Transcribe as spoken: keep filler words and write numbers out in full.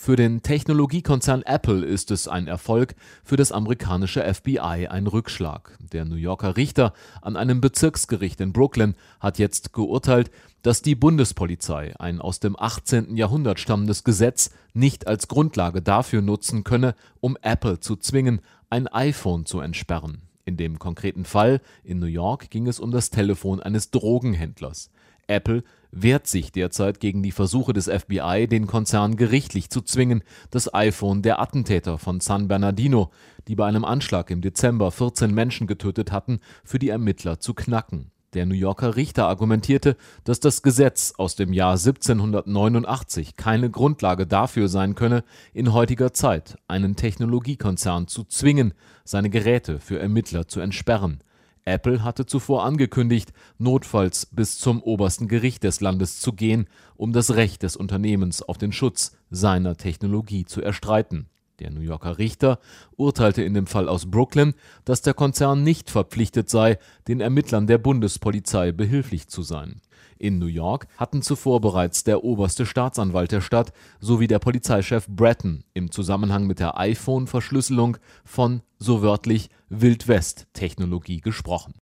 Für den Technologiekonzern Apple ist es ein Erfolg, für das amerikanische F B I ein Rückschlag. Der New Yorker Richter an einem Bezirksgericht in Brooklyn hat jetzt geurteilt, dass die Bundespolizei ein aus dem achtzehnten Jahrhundert stammendes Gesetz nicht als Grundlage dafür nutzen könne, um Apple zu zwingen, ein iPhone zu entsperren. In dem konkreten Fall in New York ging es um das Telefon eines Drogenhändlers. Apple wehrt sich derzeit gegen die Versuche des F B I, den Konzern gerichtlich zu zwingen, das iPhone der Attentäter von San Bernardino, die bei einem Anschlag im Dezember vierzehn Menschen getötet hatten, für die Ermittler zu knacken. Der New Yorker Richter argumentierte, dass das Gesetz aus dem Jahr siebzehnhundertneunundachtzig keine Grundlage dafür sein könne, in heutiger Zeit einen Technologiekonzern zu zwingen, seine Geräte für Ermittler zu entsperren. Apple hatte zuvor angekündigt, notfalls bis zum obersten Gericht des Landes zu gehen, um das Recht des Unternehmens auf den Schutz seiner Technologie zu erstreiten. Der New Yorker Richter urteilte in dem Fall aus Brooklyn, dass der Konzern nicht verpflichtet sei, den Ermittlern der Bundespolizei behilflich zu sein. In New York hatten zuvor bereits der oberste Staatsanwalt der Stadt sowie der Polizeichef Bratton im Zusammenhang mit der iPhone-Verschlüsselung von, so wörtlich, Wild-West-Technologie gesprochen.